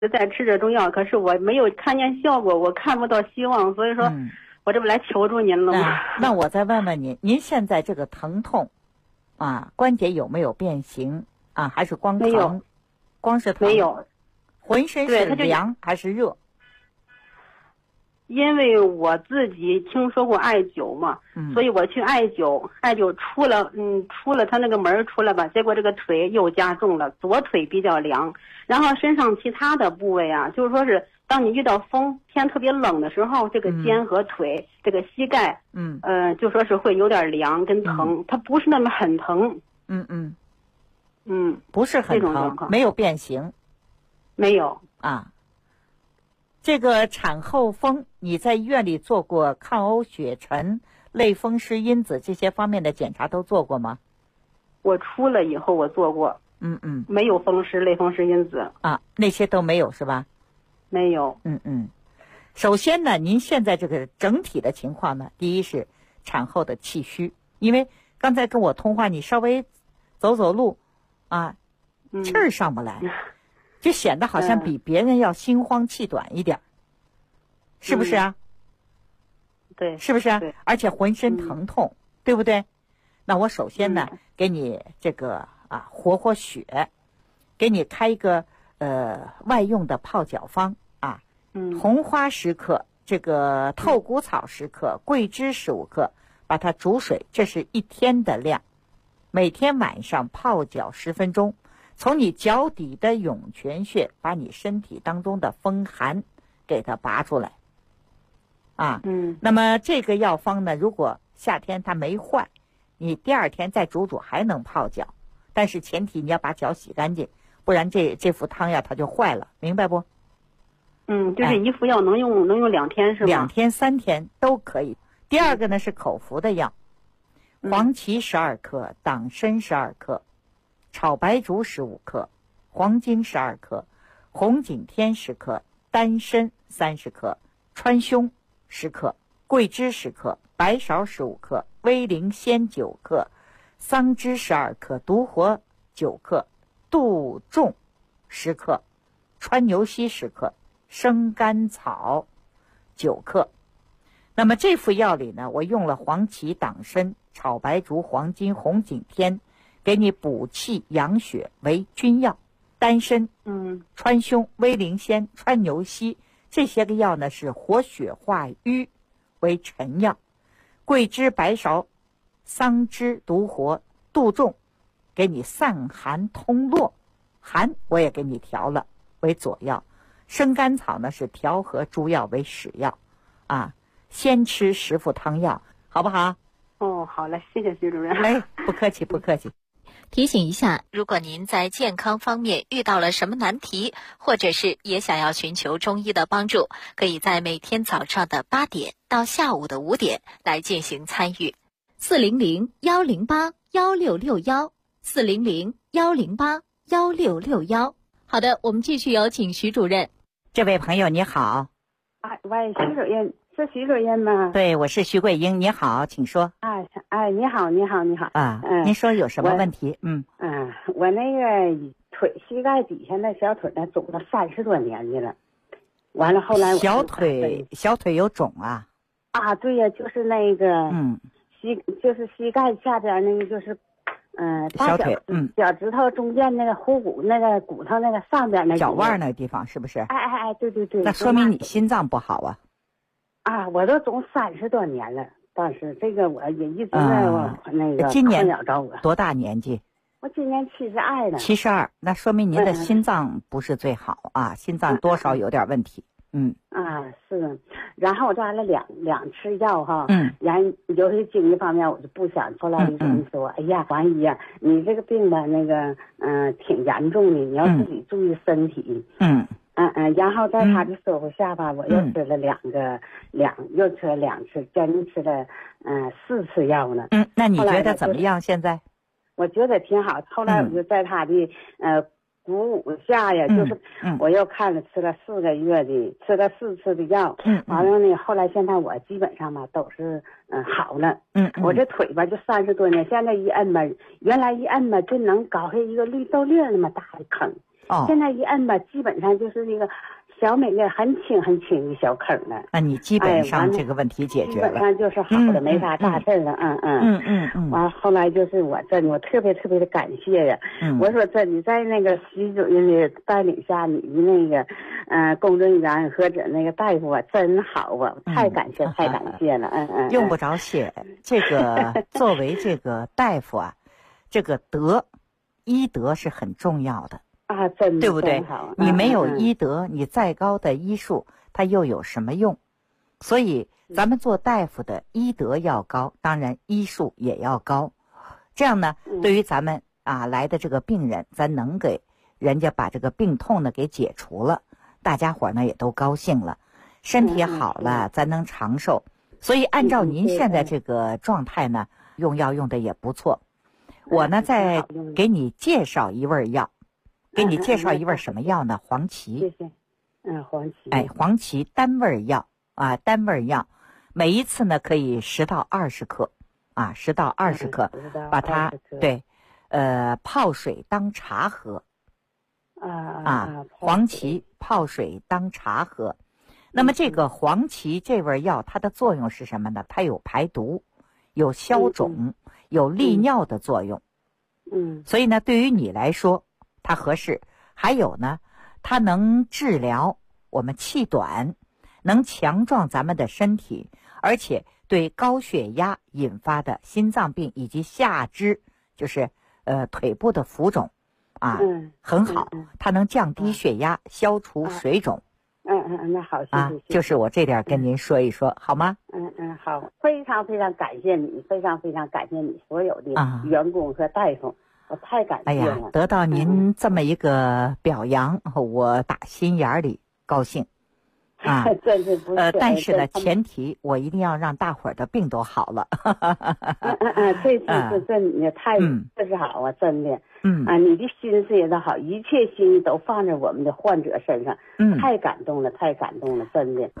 在吃这种药，可是我没有看见效果，我看不到希望，所以说，我这不来求助您了吗？ 那我再问问您，您现在这个疼痛啊，关节有没有变形啊？还是光疼？ 没有， 光是疼？ 没有， 浑身是凉还是热？ 因为我自己听说过艾灸嘛，所以我去艾灸出了他那个门出来吧，结果这个腿又加重了，左腿比较凉，然后身上其他的部位啊，就是说是当你遇到风天特别冷的时候，这个肩和腿、这个膝盖，就说是会有点凉跟疼，它不是那么很疼， 不是很疼，没有变形， 没有啊。这个产后风，你在医院里做过抗欧血沉、类风湿因子这些方面的检查都做过吗？ 我出了以后我做过，没有风湿、类风湿因子啊，那些都没有是吧？ 没有。 首先呢，您现在这个整体的情况呢，第一是产后的气虚，因为刚才跟我通话，你稍微走走路啊，气儿上不来。就显得好像比别人要心慌气短一点，是不是啊？ 对， 是不是啊？而且浑身疼痛，对不对？那我首先呢，给你这个活血，给你开一个外用的泡脚方啊，红花10克，这个透骨草10克，桂枝15克，把它煮水，这是1天的量，每天晚上泡脚10分钟。从你脚底的涌泉穴把你身体当中的风寒给它拔出来啊。那么这个药方呢，如果夏天它没坏，你第2天再煮还能泡脚，但是前提你要把脚洗干净，不然这副汤呀它就坏了，明白不？ 就是一副药能用2天是吗？ 2天3天都可以。第2个呢是口服的药，黄芪12克，党参12克，炒白术15克，黄精12克，红景天10克，丹参30克，川芎10克，桂枝10克，白芍15克，威灵仙9克，桑枝12克，独活9克，杜仲10克，川牛膝10克，生甘草9克。那么这副药里呢，我用了黄芪、党参、炒白术、黄精、红景天，给你补气养血为君药。丹参、川芎、威灵仙、川牛膝这些个药呢是活血化瘀为臣药。桂枝、白芍、桑枝、独活、杜仲给你散寒通络，寒我也给你调了为佐药。生甘草呢是调和诸药为使药啊。先吃10副汤药，好不好？ 好嘞，谢谢徐主任。 不客气不客气。 提醒一下，如果您在健康方面遇到了什么难题，或者是也想要寻求中医的帮助，可以在每天早上的8点到下午的5点来进行参与。400-108-1661，400-108-1661。好的，我们继续有请徐主任。 这位朋友你好。 喂，徐主任，是徐主任吗？ 对，我是徐桂英，你好，请说。 你好。 您说有什么问题？ 我那个膝盖底下那小腿呢肿了30多年去了，完了后来小腿有肿啊？ 对呀，就是那个膝盖下边那个就是小腿脚趾头中间那个虎骨那个骨头那个上边那脚腕那个地方是不是？ 对。 那说明你心脏不好啊。 我都肿30多年了，但是这个我也一直在那个今年困扰着我。多大年纪？ 我今年72了。 72，那说明您的心脏不是最好啊，心脏多少有点问题。 是，然后这完了两吃药哈，然尤其精神方面我就不想。后来医生说，哎呀，王姨呀，你这个病吧，那个挺严重的，你要自己注意身体。然后在他的说服下吧，我又吃了又吃了2次，将近吃了4次药呢。 那你觉得怎么样？现在？ 我觉得挺好。后来我就在他的鼓舞下呀，就是我又吃了4个月的，吃了4次的药。完了呢，后来现在我基本上吧都是好了。我这腿吧就30多年，现在一摁吧，原来一摁吧就能搞下一个绿豆粒那么大的坑。 现在一摁吧，基本上就是那个小每个很轻很轻的小坑了。 那你基本上这个问题解决了， 基本上就是好的，没啥大事了。完后来就是我特别特别的感谢呀。我说你在那个徐主任的带领下，你的那个工作人员或者那个大夫啊，真好啊，太感谢太感谢了。 用不着谢，这个作为这个大夫啊，这个医德是很重要的。 真的对不对？你没有医德，你再高的医术，它又有什么用？所以咱们做大夫的医德要高，当然医术也要高。这样呢，对于咱们来的这个病人，咱能给人家把这个病痛呢给解除了，大家伙呢也都高兴了，身体好了，咱能长寿。所以按照您现在这个状态呢，用药用的也不错。我呢再给你介绍一味药。给你介绍一味什么药呢？黄芪。 谢谢。黄芪。 黄芪单味药单味药，每一次呢可以10到20克，10到20克，把它泡水当茶喝。黄芪泡水当茶喝。那么这个黄芪这味药，它的作用是什么呢？它有排毒，有消肿，有利尿的作用。所以呢，对于你来说，它合适。还有呢，它能治疗我们气短，能强壮咱们的身体，而且对高血压引发的心脏病以及下肢，就是腿部的浮肿很好。它能降低血压，消除水肿。 那好，谢谢。 就是我这点跟您说一说，好吗？ 好，非常非常感谢你，非常非常感谢你所有的员工和大夫。我太感谢了。 得到您这么一个表扬，我打心眼里高兴真是不是但是呢，前提我一定要让大伙儿的病都好了。 这你太这是好啊，真的。你的心思也都好，一切心意都放在我们的患者身上。太感动了，太感动了，真的。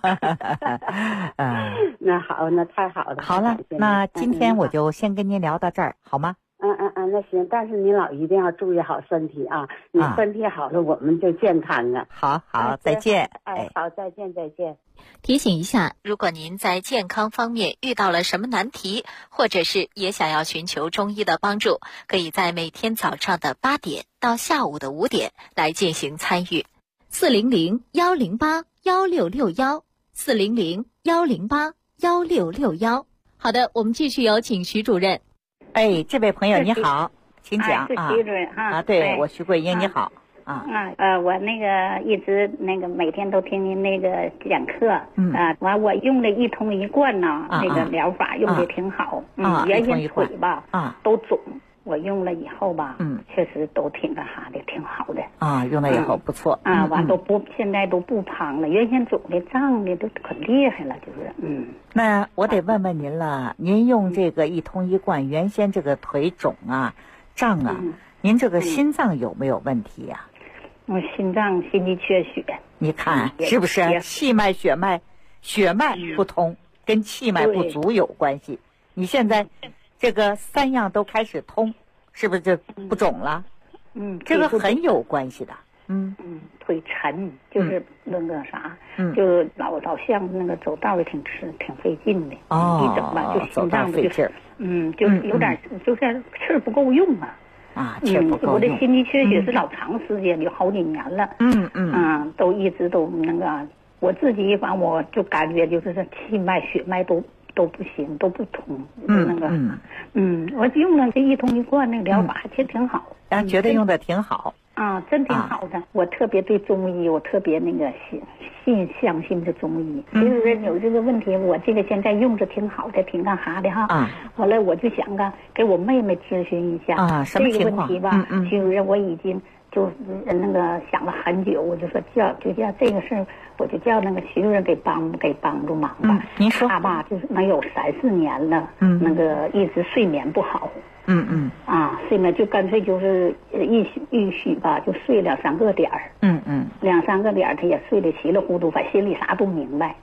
那好，那太好了。 好了，那今天我就先跟您聊到这儿，好吗？ 那行，但是您老一定要注意好身体啊！你身体好了，我们就健康了。 好，再见。 好，再见。 提醒一下，如果您在健康方面遇到了什么难题，或者是也想要寻求中医的帮助，可以在每天早上的8点到下午的5点来进行参与。400-108-1661，400-108-1661。好的，我们继续有请徐主任。 这位朋友你好，请讲。 是徐主任对，我徐桂英，你好。 我那个一直那个每天都听您那个讲课，完我用的一通一贯呢，那个疗法用的挺好，原先腿吧都肿，我用了以后吧，确实都挺的挺好的用了以后不错完现在都不胖了，原先肿的胀的都可厉害了，就是那我得问问您了，您用这个一通一贯，原先这个腿肿胀您这个心脏有没有问题呀？ 我心肌缺血， 你看是不是气脉血脉不通，跟气脉不足有关系？你现在这个3样都开始通，是不是就不肿了？这个很有关系的。 腿沉，就是那个啥，就老像那个走道也挺费劲的。一整吧，就心脏费劲儿。 就是有点就是气儿不够用气儿不够用。 我的心肌缺血是老长时间，有好几年了。都一直都那个，我自己我就感觉就是这气脉血脉都不行，都不通。我用了这一通一贯那个疗法，其实挺好。 觉得用的挺好。 真挺好的。我特别对中医，我特别那个相信这中医。其实有这个问题，我这个现在用着挺好的，挺干啥的哈。后来我就想给我妹妹咨询一下什么情况这个问题吧。其实我已经就那个想了很久，我就说叫这个事儿，我就叫那个徐主任给帮助忙吧。 您说他吧，就是能有3-4年了，那个一直睡眠不好。睡眠就干脆就是一宿吧，就睡2-3个点儿。2-3个点儿他也睡得稀里糊涂，反正心里啥都明白。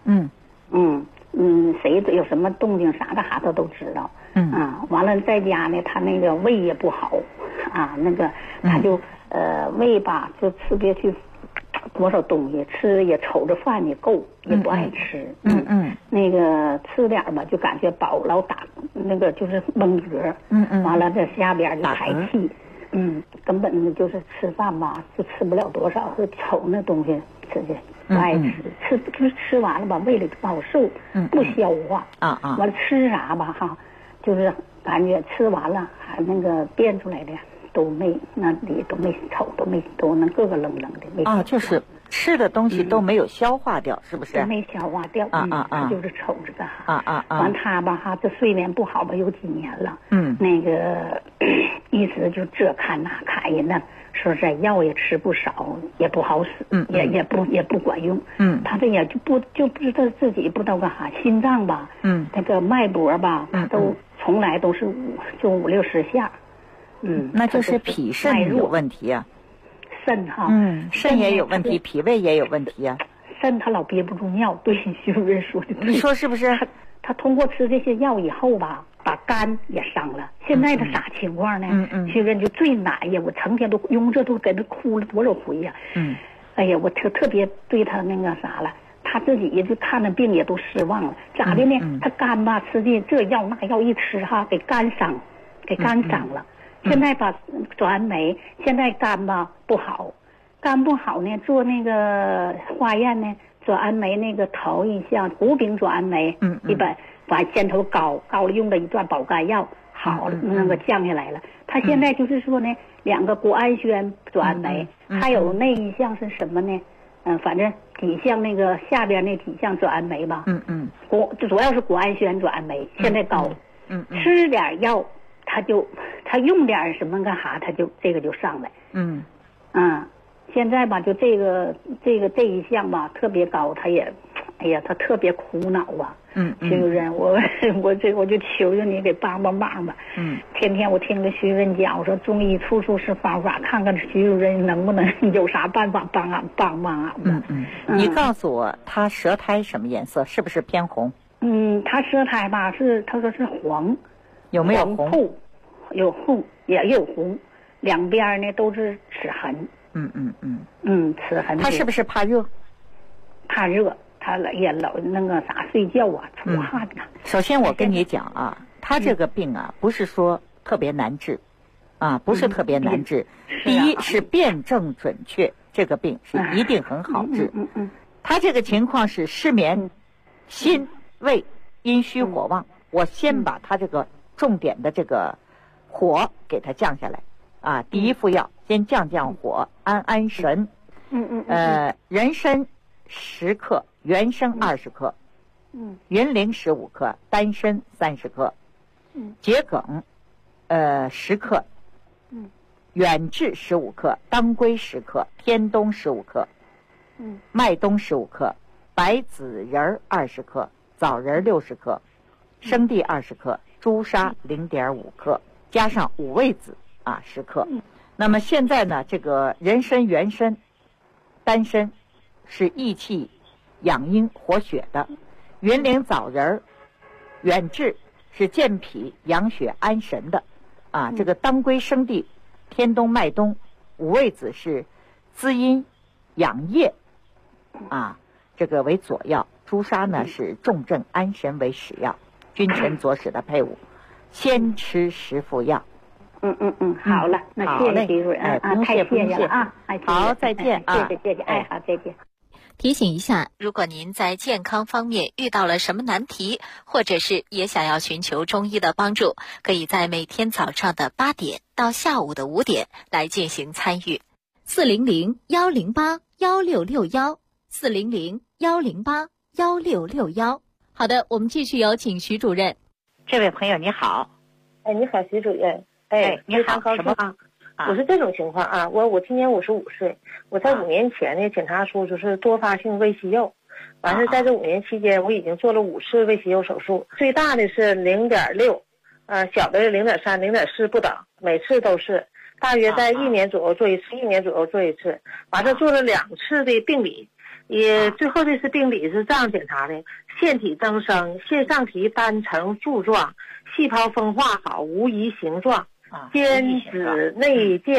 谁有什么动静啥的他都知道。完了在家呢，他那个胃也不好那个他就胃吧就特别去多少东西吃也瞅着饭也够，也不爱吃。那个吃点吧就感觉饱，老打那个就是闷嗝。完了这下边就排气。根本就是吃饭吧就吃不了多少，就瞅那东西吃的不爱吃，就是吃完了吧胃里不好受，不消化。完了吃啥吧哈，就是感觉吃完了还那个变出来的都没那里都没瞅都那个愣愣的没就是吃的东西都没有消化掉，是不是？ 都没消化掉。就是瞅着的哈。完他吧哈，这睡眠不好吧有几年了。那个一直就这看那看人呢，说这药也吃不少，也不好使，也不管用。他这也就不知道自己不知道干啥，心脏吧，那个脉搏吧，他都从来都是5、60下。 那就是脾肾有问题啊。 肾哈， 肾也有问题，脾胃也有问题啊。 肾他老憋不住尿，对徐主任说的。 你说是不是？ 他通过吃这些药以后吧，把肝也伤了。现在他啥情况呢？徐主任就最难呀，我成天都拥着都给他哭了多少回呀。哎呀，我特别对他那个啥了，他自己也就看着病也都失望了。咋的呢？他肝吧吃的这药那药一吃哈，给肝伤了。现在吧转酶，现在肝吧不好，肝不好呢，做那个化验呢，转氨酶那个头一项谷丙转氨酶，一般完箭头高了，用了一段保肝药，好了那个降下来了。他现在就是说呢，2个谷氨酰转氨酶，还有那一项是什么呢？反正几项那个下边那几项转氨酶吧，主要是谷氨酰转氨酶，现在高，吃点药。他用点什么干啥，他就这个就上来。现在吧，就这一项吧特别高，他也，哎呀，他特别苦恼啊。徐主任，我就求求你给帮帮忙吧。天天我听着徐主任讲，我说中医处处是方法，看看徐主任能不能有啥办法帮俺帮俺吧。 你告诉我，他舌苔什么颜色？是不是偏红？ 他舌苔吧他说是黄。 有没有红？ 有红，也有红，两边呢都是齿痕。齿痕。 他是不是怕热？ 怕热，他也老那个啥睡觉啊，出汗呐。 首先我跟你讲啊，他这个病啊，不是说特别难治，不是特别难治。第一是辨证准确，这个病是一定很好治。他这个情况是失眠、心、胃阴虚火旺。我先把他这个重点的这个火给它降下来第一副药先降火，安神。人参10克，原生20克，云苓15克，丹参30克，桔梗10克，远志15克，当归10克，天冬15克，麦冬15克，白子仁20克，枣仁60克，生地20克，朱砂0.5克，加上五味子10克。那么现在呢，这个人参、原参、丹参是益气养阴活血的，云苓、枣仁、远志是健脾养血安神的这个当归、生地、天冬、麦冬、五味子是滋阴养液这个为佐药，朱砂呢是重镇安神为使药，君臣佐使的配伍，先吃10副药。 好了，那谢谢徐主任太谢谢了好，再见谢谢好，再见。 提醒一下，如果您在健康方面遇到了什么难题，或者是也想要寻求中医的帮助，可以在每天早上的8点到下午的5点来进行参与。400-108-1661，400-108-1661。好的，我们继续有请徐主任。 这位朋友你好。 你好，徐主任。 你好， 高兴我是这种情况我今年55岁，我在5年前呢检查出就是多发性胃息肉，完事在这5年期间我已经做了5次胃息肉手术，最大的是0.6，小的是0.3、0.4不等，每次都是大约在1年左右做一次，1年左右做一次，完事做了2次的病理，也最后这次病理是这样检查的：腺体增生，腺上皮单层柱状，细胞分化好，无疑形状，间质内见，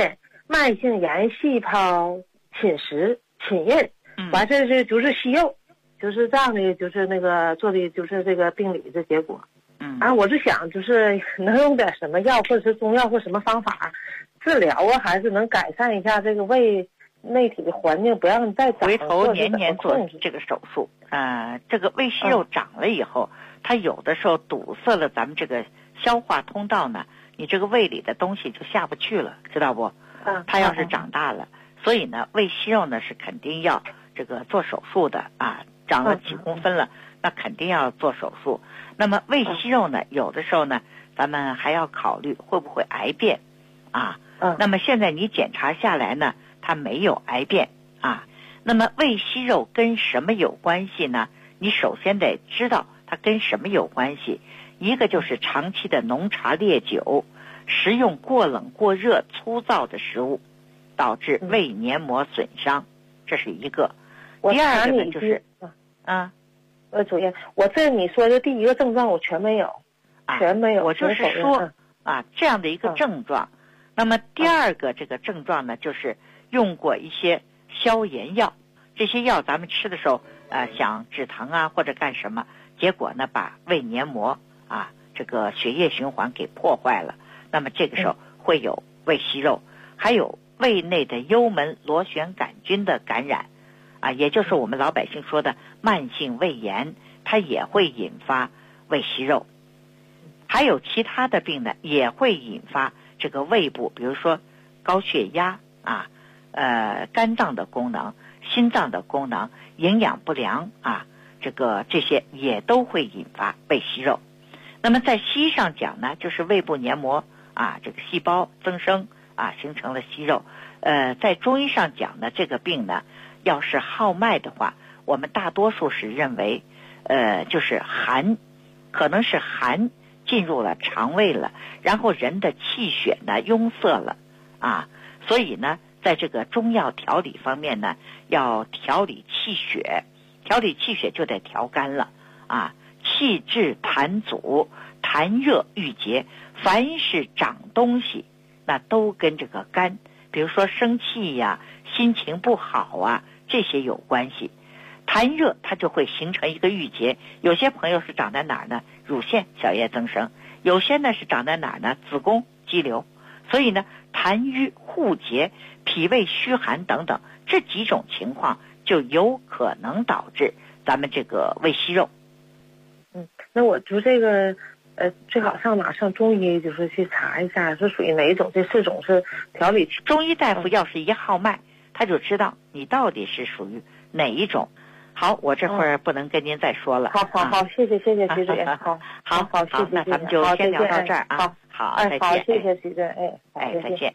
慢性炎细胞侵蚀侵印，完事是就是息肉，就是这样的，就是那个做的就是这个病理的结果。我就想就是能用点什么药或者是中药或什么方法治疗啊，还是能改善一下这个胃内体的环境，不让再长。 回头年年做这个手术，这个胃息肉长了以后，它有的时候堵塞了咱们这个消化通道呢，你这个胃里的东西就下不去了，知道不？它要是长大了，所以呢，胃息肉呢是肯定要这个做手术的啊，长了几公分了，那肯定要做手术。那么胃息肉呢，有的时候呢，咱们还要考虑会不会癌变啊。那么现在你检查下来呢，它没有癌变啊。那么胃息肉跟什么有关系呢？你首先得知道它跟什么有关系。一个就是长期的浓茶烈酒，食用过冷过热粗糙的食物，导致胃黏膜损伤，这是一个。第二个呢就是主任，我这你说的第一个症状我全没有，全没有。 我就是说这样的一个症状。那么第二个这个症状呢，就是用过一些消炎药，这些药咱们吃的时候想止疼啊或者干什么，结果呢把胃黏膜这个血液循环给破坏了，那么这个时候会有胃息肉，还有胃内的幽门螺旋杆菌的感染也就是我们老百姓说的慢性胃炎，它也会引发胃息肉。还有其他的病呢，也会引发这个胃部，比如说高血压肝脏的功能、心脏的功能、营养不良这些也都会引发胃息肉。那么在西医上讲呢，就是胃部黏膜这个细胞增生形成了息肉。在中医上讲呢，这个病呢，要是号脉的话，我们大多数是认为就是寒，可能是寒进入了肠胃了，然后人的气血呢壅塞了所以呢在这个中药调理方面呢，要调理气血，调理气血就得调肝了气滞痰阻，痰热郁结，凡是长东西那都跟这个肝，比如说生气呀、心情不好这些有关系。痰热它就会形成一个郁结，有些朋友是长在哪儿呢？乳腺小叶增生，有些呢是长在哪儿呢？子宫肌瘤。所以呢，痰瘀互结、脾胃虚寒等等这几种情况就有可能导致咱们这个胃息肉。 那我就这个最好上哪上中医，就是去查一下是属于哪一种，这4种是调理。 中医大夫要是一号脉，他就知道你到底是属于哪一种。好，我这会儿不能跟您再说了。 好，谢谢徐主任。好，谢谢。 那咱们就先聊到这儿好，再见。 好，谢谢徐主任。 再见。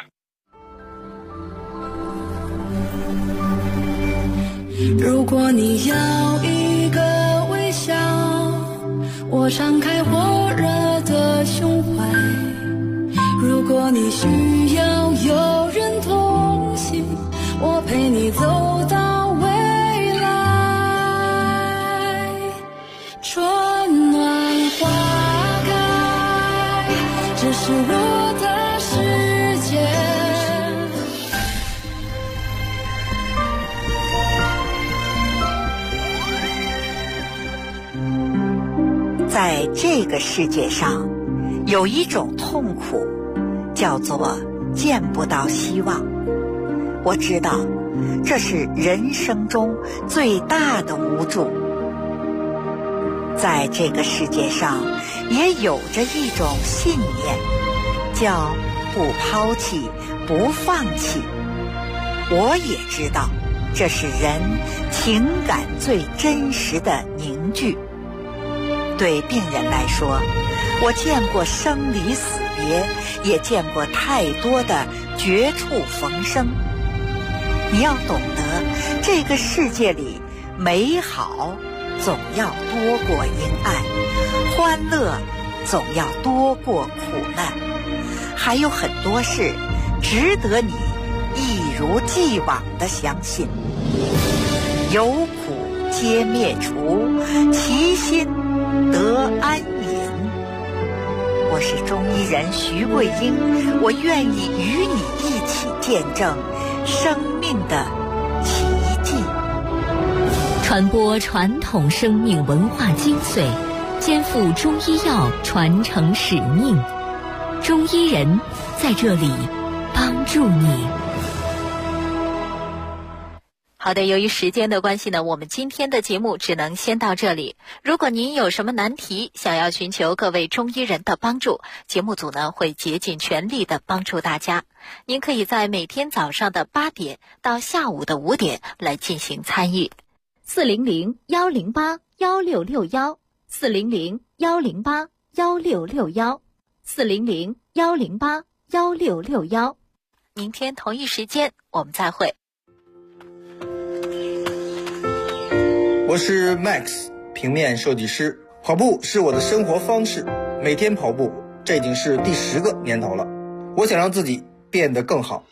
如果你要一个微笑，我敞开火热的胸怀。如果你需要有人同行，我陪你走到未来。春暖花开，这是我的世界。 在这个世界上，有一种痛苦，叫做见不到希望。我知道，这是人生中最大的无助。在这个世界上，也有着一种信念，叫不抛弃、不放弃。我也知道，这是人情感最真实的凝聚。对病人来说，我见过生离死别，也见过太多的绝处逢生。你要懂得，这个世界里美好总要多过阴暗，欢乐总要多过苦难，还有很多事值得你一如既往地相信。有苦皆灭除，其心得安隐。我是中医人徐桂英，我愿意与你一起见证生命的奇迹。 传播传统生命文化精髓，肩负中医药传承使命。中医人在这里帮助你。 好的，由于时间的关系呢，我们今天的节目只能先到这里。如果您有什么难题，想要寻求各位中医人的帮助，节目组呢会竭尽全力的帮助大家。您可以在每天早上的8点到下午的5点来进行参与。400-108-1661 400-108-1661 400-108-1661。明天同一时间我们再会。 我是 Max， 平面设计师。跑步是我的生活方式，每天跑步，这已经是第10个年头了。我想让自己变得更好。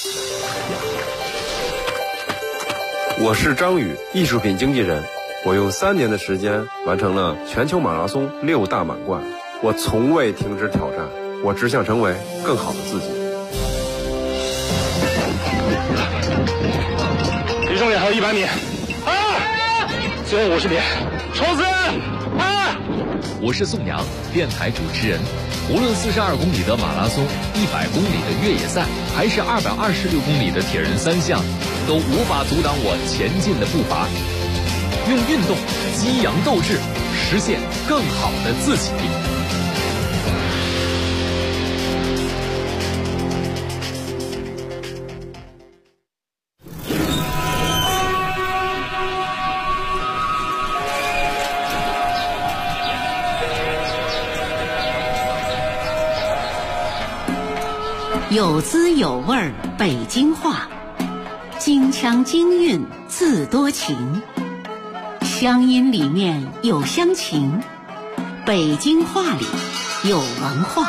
我是张宇，艺术品经纪人。我用3年的时间完成了全球马拉松6大满贯。我从未停止挑战，我只想成为更好的自己。 离终点还有100米。最后50米，冲刺！ 我是宋阳，电台主持人。无论42公里的马拉松、100公里的越野赛，还是226公里的铁人3项，都无法阻挡我前进的步伐。用运动激扬斗志，实现更好的自己。 有滋有味儿北京话，京腔京韵自多情，乡音里面有乡情，北京话里有文化。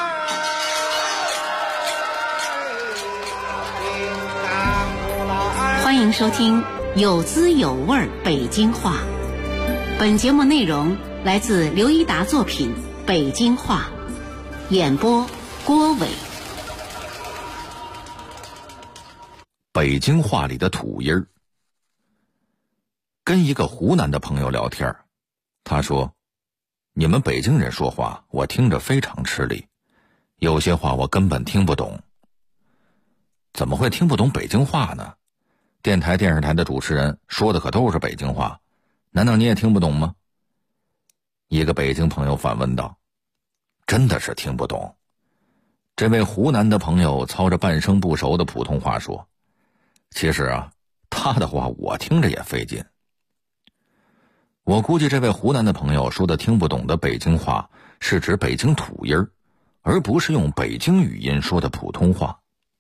欢迎收听有滋有味儿北京话。本节目内容来自刘一达作品《北京话》，演播郭伟。 北京话里的土音儿。跟一个湖南的朋友聊天，他说：“你们北京人说话，我听着非常吃力，有些话我根本听不懂。”怎么会听不懂北京话呢？电台、电视台的主持人说的可都是北京话，难道你也听不懂吗？一个北京朋友反问道：“真的是听不懂。”这位湖南的朋友操着半生不熟的普通话说：“其实啊，他的话我听着也费劲。”我估计这位湖南的朋友说的听不懂的北京话是指北京土音儿，而不是用北京语音说的普通话。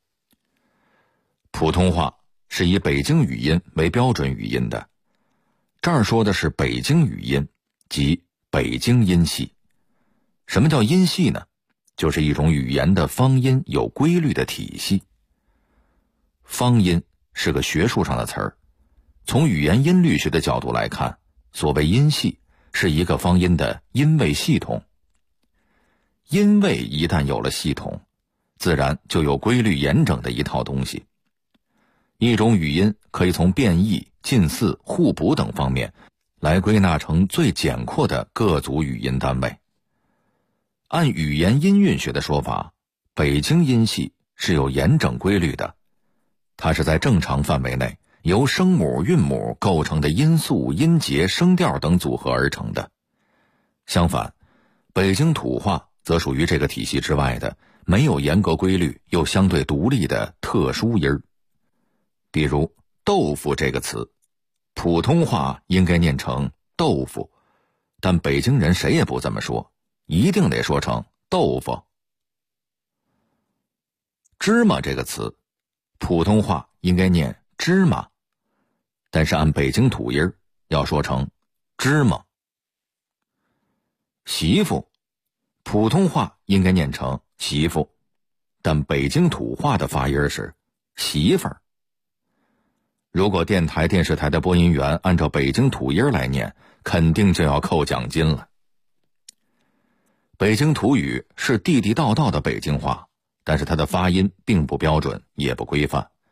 普通话是以北京语音为标准语音的，这儿说的是北京语音，即北京音系。什么叫音系呢？就是一种语言的方音有规律的体系。方音是个学术上的词儿，从语言音律学的角度来看，所谓音系是一个方音的音位系统。音位一旦有了系统，自然就有规律严整的一套东西。一种语音可以从变异、近似、互补等方面来归纳成最简括的各组语音单位。按语言音韵学的说法，北京音系是有严整规律的，它是在正常范围内由声母、韵母构成的音素、音节、声调等组合而成的。相反，北京土话则属于这个体系之外的没有严格规律又相对独立的特殊音儿。比如豆腐这个词，普通话应该念成豆腐，但北京人谁也不这么说，一定得说成豆腐。芝麻这个词，普通话应该念芝麻，但是按北京土音要说成芝麻。媳妇，普通话应该念成媳妇，但北京土话的发音是媳妇儿。如果电台、电视台的播音员按照北京土音来念，肯定就要扣奖金了。北京土语是地地道道的北京话，但是它的发音并不标准，也不规范，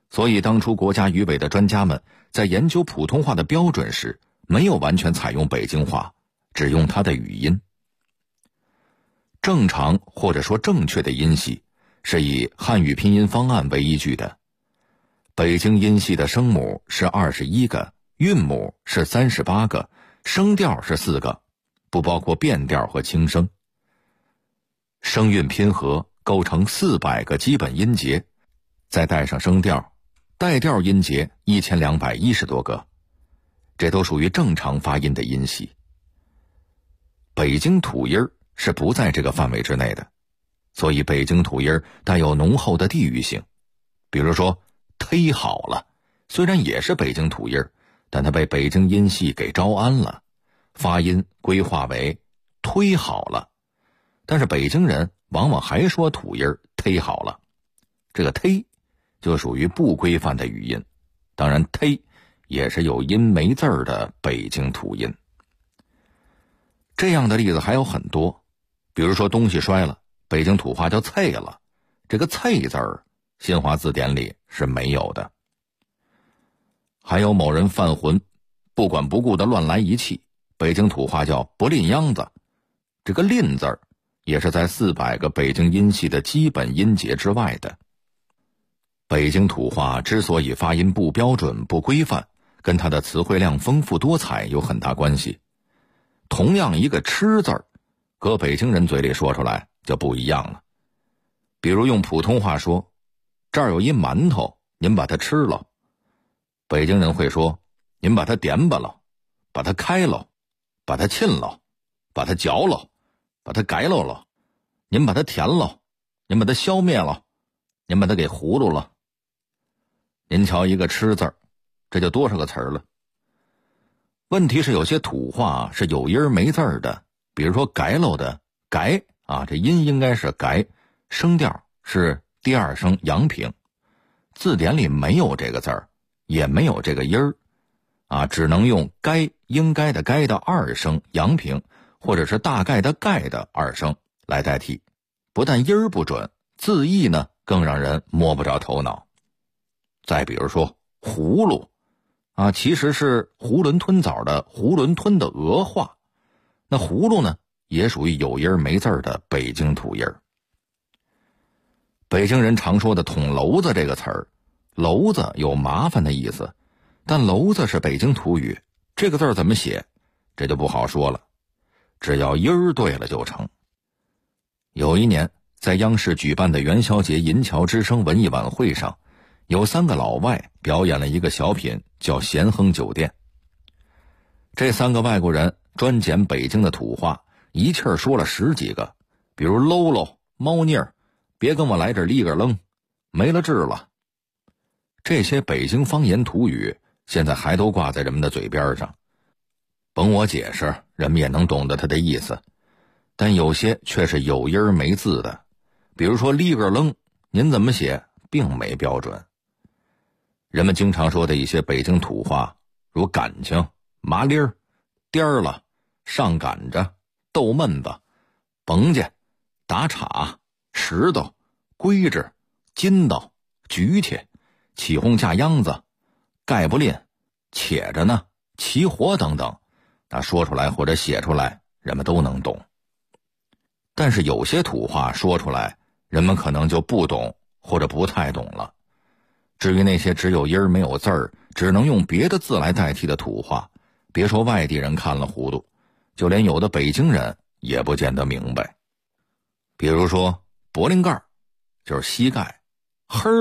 所以当初国家语委的专家们在研究普通话的标准时，没有完全采用北京话，只用它的语音。正常或者说正确的音系是以汉语拼音方案为依据的。北京音系的声母是21个，韵母是38个，声调是4个，不包括变调和轻声。声韵拼合构成400个基本音节，再带上声调，带调音节1210多个，这都属于正常发音的音系。北京土音是不在这个范围之内的，所以北京土音带有浓厚的地域性。比如说忒好了，虽然也是北京土音，但它被北京音系给招安了，发音规划为忒好了。但是北京人往往还说土音忒好了，这个忒就属于不规范的语音，当然忒也是有音没字儿的北京土音。这样的例子还有很多，比如说东西摔了，北京土话叫啐了，这个啐字儿新华字典里是没有的。还有某人犯浑，不管不顾的乱来一气，北京土话叫不吝秧子，这个吝字儿也是在400个北京音系的基本音节之外的。北京土话之所以发音不标准不规范，跟它的词汇量丰富多彩有很大关系。同样一个吃字儿，搁北京人嘴里说出来就不一样了。比如用普通话说，这儿有一馒头，您把它吃了，北京人会说，您把它点吧了，把它开了，把它沁了，把它嚼了，把它改了，您把它填了，您把它消灭了，您把它给葫芦了。您瞧一个吃字儿，这就多少个词儿了。问题是有些土话是有音没字儿的，比如说改喽的改啊，这音应该是改，声调是第二声阳平，字典里没有这个字儿，也没有这个音儿啊，只能用该应该的该的二声阳平，或者是大概的概的二声来代替。不但音儿不准，字义呢更让人摸不着头脑。再比如说葫芦啊，其实是囫囵吞枣的囫囵吞的俄话，那葫芦呢也属于有音没字的北京土音。北京人常说的捅娄子这个词儿，娄子有麻烦的意思，但娄子是北京土语，这个字怎么写这就不好说了，只要音儿对了就成。有一年在央视举办的元宵节银桥之声文艺晚会上，有3个老外表演了一个小品叫咸亨酒店。这3个外国人专捡北京的土话，一气儿说了10几个，比如喽喽、猫腻儿，别跟我来这立个愣，没了治了。这些北京方言土语现在还都挂在人们的嘴边上，甭我解释，人们也能懂得它的意思，但有些却是有音没字的，比如说立个愣，您怎么写并没标准。人们经常说的一些北京土话，如感情、麻利儿、颠儿了、上赶着、逗闷子、甭介、打岔、石头、规制、筋道、举起、起哄架秧子、盖不吝、且着呢、起火等等，那说出来或者写出来人们都能懂。但是有些土话说出来人们可能就不懂或者不太懂了。至于那些只有音儿没有字儿，只能用别的字来代替的土话，别说外地人看了糊涂，就连有的北京人也不见得明白。比如说柏林盖就是膝盖，黑儿